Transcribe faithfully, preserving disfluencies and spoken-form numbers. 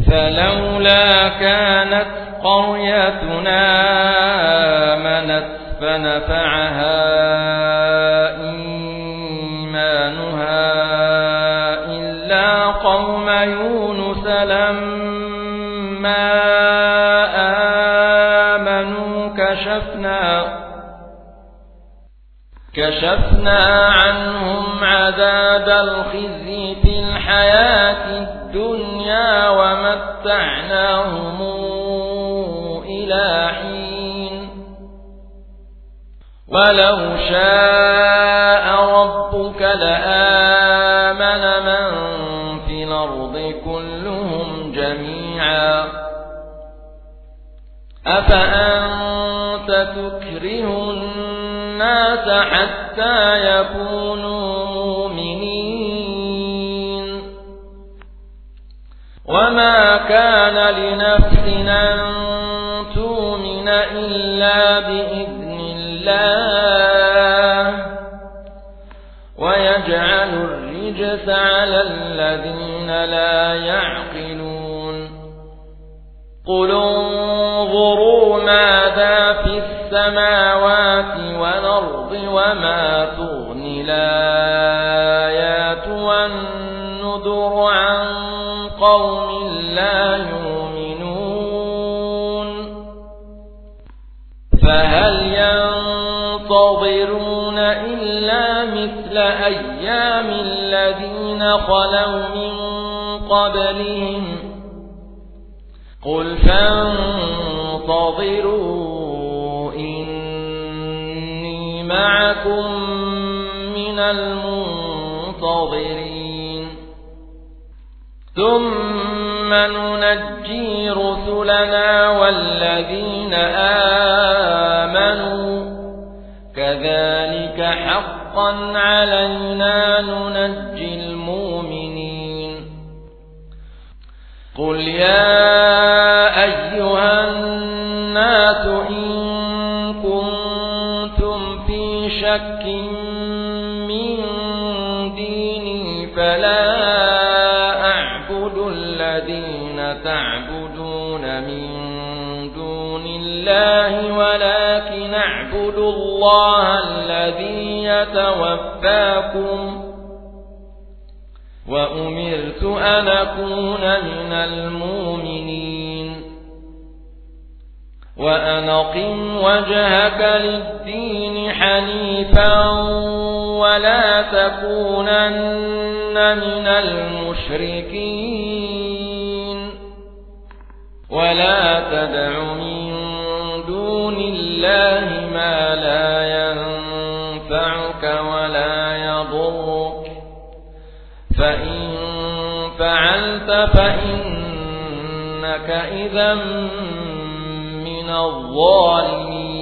فلولا كانت قريتنا آمنت فنفعها إيمانها إلا قوم يونس لما آمنوا كشفنا كشفنا عنهم عذاب الخزي في الحياة الدنيا ومتعناهم إلى حين ولو شاء ربك لآمن من في الأرض كلهم جميعا أفأنت تكره الناس حتى يكونوا مؤمنين وما كان لنفس أن تؤمن إلا بإذن الله ويجعل الرجس على الذين لا يعقلون قل انظروا ماذا في السماوات والأرض وما تغني الآيات والنذر عن قوم لا يؤمنون فهل ينتظرون إلا مثل أيام الذين خلوا من قبلهم قل فانتظروا إني معكم من المنتظرين ثم ننجي رسلنا والذين آمنوا كذلك حقا علينا ننجي المؤمنين قل يا أيها الناس إن كنتم في شك من ديني فلا أعبد الذين تعبدون من دون الله ولكن أعبد الله الذي يتوفاكم وأمرت أن أكون من المؤمنين وأن أقم وجهك للدين حنيفا ولا تكونن من المشركين ولا تدع من دون الله ما لا ينفعك ولا يضرك فإن فعلت فإنك إذا من الظالمين